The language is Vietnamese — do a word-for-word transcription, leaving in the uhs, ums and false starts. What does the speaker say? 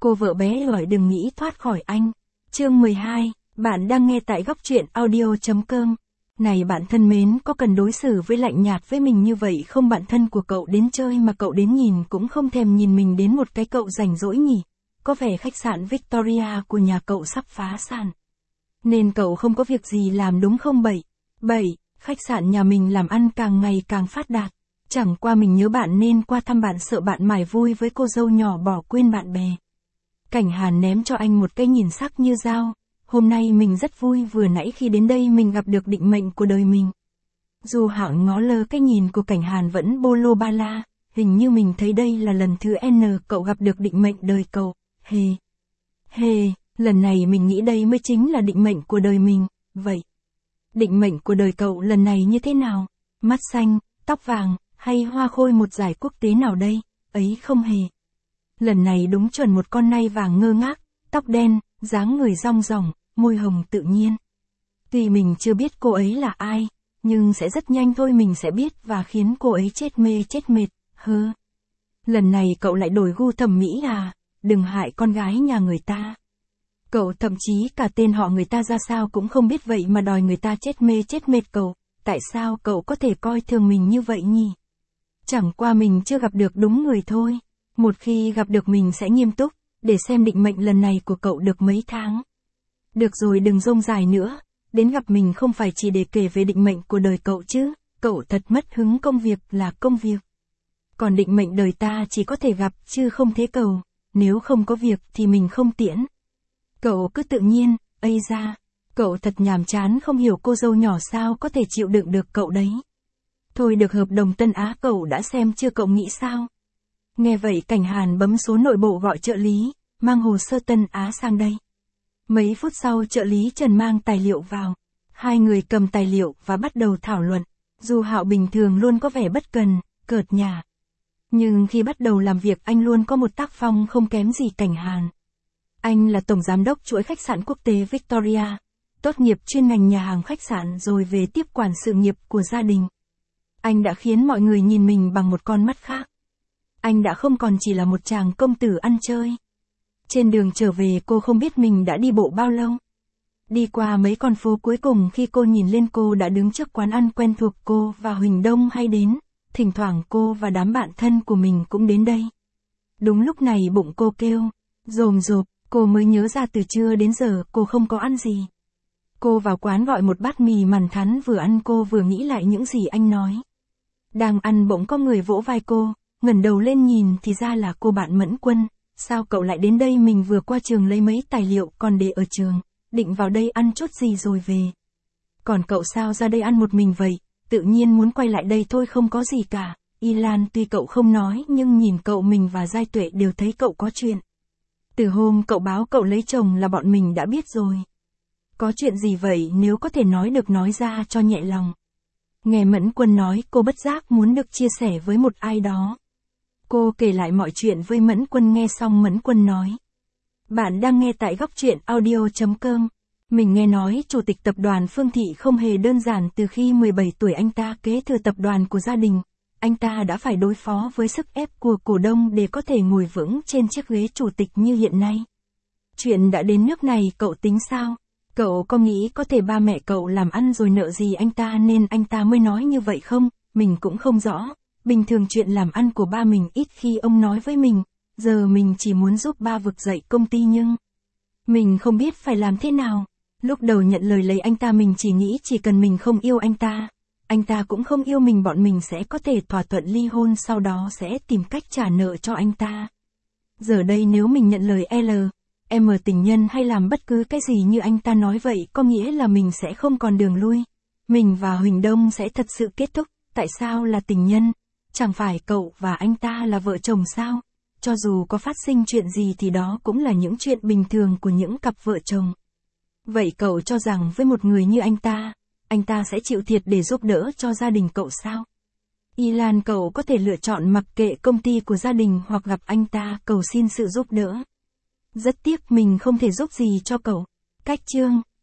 cô vợ bé gọi đừng nghĩ thoát khỏi anh. Chương mười hai, bạn đang nghe tại góc truyện audio.com. Này bạn thân mến, có cần đối xử với lạnh nhạt với mình như vậy không? Bạn thân của cậu đến chơi mà cậu đến nhìn cũng không thèm nhìn mình đến một cái, cậu rảnh rỗi nhỉ? Có vẻ khách sạn Victoria của nhà cậu sắp phá sản, nên cậu không có việc gì làm đúng không? Bảy, bảy, khách sạn nhà mình làm ăn càng ngày càng phát đạt. Chẳng qua mình nhớ bạn nên qua thăm bạn, sợ bạn mải vui với cô dâu nhỏ bỏ quên bạn bè. Cảnh Hàn ném cho anh một cái nhìn sắc như dao. Hôm nay mình rất vui, vừa nãy khi đến đây mình gặp được định mệnh của đời mình. Dù Hạo ngó lơ cái nhìn của Cảnh Hàn vẫn bô lô ba la, hình như mình thấy đây là lần thứ N cậu gặp được định mệnh đời cậu. Hề, hề, lần này mình nghĩ đây mới chính là định mệnh của đời mình. Vậy, định mệnh của đời cậu lần này như thế nào? Mắt xanh, tóc vàng, hay hoa khôi một giải quốc tế nào đây? Ấy không hề. Lần này đúng chuẩn một con nai vàng ngơ ngác, tóc đen, dáng người rong ròng, môi hồng tự nhiên. Tuy mình chưa biết cô ấy là ai, nhưng sẽ rất nhanh thôi mình sẽ biết và khiến cô ấy chết mê chết mệt. Hơ. Lần này cậu lại đổi gu thẩm mỹ à? Đừng hại con gái nhà người ta. Cậu thậm chí cả tên họ người ta ra sao cũng không biết, vậy mà đòi người ta chết mê chết mệt cậu. Tại sao cậu có thể coi thường mình như vậy nhỉ? Chẳng qua mình chưa gặp được đúng người thôi. Một khi gặp được mình sẽ nghiêm túc, để xem định mệnh lần này của cậu được mấy tháng. Được rồi, đừng rông dài nữa, đến gặp mình không phải chỉ để kể về định mệnh của đời cậu chứ, cậu thật mất hứng, công việc là công việc. Còn định mệnh đời ta chỉ có thể gặp chứ không thế cầu, nếu không có việc thì mình không tiễn. Cậu cứ tự nhiên, ây ra, cậu thật nhàm chán, không hiểu cô dâu nhỏ sao có thể chịu đựng được cậu đấy. Thôi được, hợp đồng Tân Á cậu đã xem chưa, cậu nghĩ sao? Nghe vậy Cảnh Hàn bấm số nội bộ gọi trợ lý, mang hồ sơ Tân Á sang đây. Mấy phút sau trợ lý Trần mang tài liệu vào. Hai người cầm tài liệu và bắt đầu thảo luận. Dù Hạo bình thường luôn có vẻ bất cần, cợt nhả, nhưng khi bắt đầu làm việc anh luôn có một tác phong không kém gì Cảnh Hàn. Anh là tổng giám đốc chuỗi khách sạn quốc tế Victoria, tốt nghiệp chuyên ngành nhà hàng khách sạn rồi về tiếp quản sự nghiệp của gia đình. Anh đã khiến mọi người nhìn mình bằng một con mắt khác. Anh đã không còn chỉ là một chàng công tử ăn chơi. Trên đường trở về cô không biết mình đã đi bộ bao lâu. Đi qua mấy con phố, cuối cùng khi cô nhìn lên cô đã đứng trước quán ăn quen thuộc cô và Huỳnh Đông hay đến. Thỉnh thoảng cô và đám bạn thân của mình cũng đến đây. Đúng lúc này bụng cô kêu rồm rộp, cô mới nhớ ra từ trưa đến giờ cô không có ăn gì. Cô vào quán gọi một bát mì mằn thắn, vừa ăn cô vừa nghĩ lại những gì anh nói. Đang ăn bỗng có người vỗ vai cô, ngẩng đầu lên nhìn thì ra là cô bạn Mẫn Quân. Sao cậu lại đến đây? Mình vừa qua trường lấy mấy tài liệu còn để ở trường, định vào đây ăn chút gì rồi về. Còn cậu sao ra đây ăn một mình vậy? Tự nhiên muốn quay lại đây thôi, không có gì cả. Y Lan, tuy cậu không nói nhưng nhìn cậu mình và Giai Tuệ đều thấy cậu có chuyện. Từ hôm cậu báo cậu lấy chồng là bọn mình đã biết rồi. Có chuyện gì vậy? Nếu có thể nói được nói ra cho nhẹ lòng. Nghe Mẫn Quân nói, cô bất giác muốn được chia sẻ với một ai đó. Cô kể lại mọi chuyện với Mẫn Quân, nghe xong Mẫn Quân nói. Bạn đang nghe tại góc truyện audio.com. Mình nghe nói chủ tịch tập đoàn Phương Thị không hề đơn giản. Từ khi mười bảy tuổi anh ta kế thừa tập đoàn của gia đình, anh ta đã phải đối phó với sức ép của cổ đông để có thể ngồi vững trên chiếc ghế chủ tịch như hiện nay. Chuyện đã đến nước này cậu tính sao? Cậu có nghĩ có thể ba mẹ cậu làm ăn rồi nợ gì anh ta nên anh ta mới nói như vậy không? Mình cũng không rõ. Bình thường chuyện làm ăn của ba mình ít khi ông nói với mình. Giờ mình chỉ muốn giúp ba vực dậy công ty nhưng mình không biết phải làm thế nào. Lúc đầu nhận lời lấy anh ta mình chỉ nghĩ chỉ cần mình không yêu anh ta, anh ta cũng không yêu mình, bọn mình sẽ có thể thỏa thuận ly hôn, sau đó sẽ tìm cách trả nợ cho anh ta. Giờ đây nếu mình nhận lời L, M tình nhân hay làm bất cứ cái gì như anh ta nói vậy, có nghĩa là mình sẽ không còn đường lui. Mình và Huỳnh Đông sẽ thật sự kết thúc. Tại sao là tình nhân? Chẳng phải cậu và anh ta là vợ chồng sao? Cho dù có phát sinh chuyện gì thì đó cũng là những chuyện bình thường của những cặp vợ chồng. Vậy cậu cho rằng với một người như anh ta, anh ta sẽ chịu thiệt để giúp đỡ cho gia đình cậu sao? Y Lan, cậu có thể lựa chọn mặc kệ công ty của gia đình hoặc gặp anh ta cầu xin sự giúp đỡ. Rất tiếc mình không thể giúp gì cho cậu. Cách chương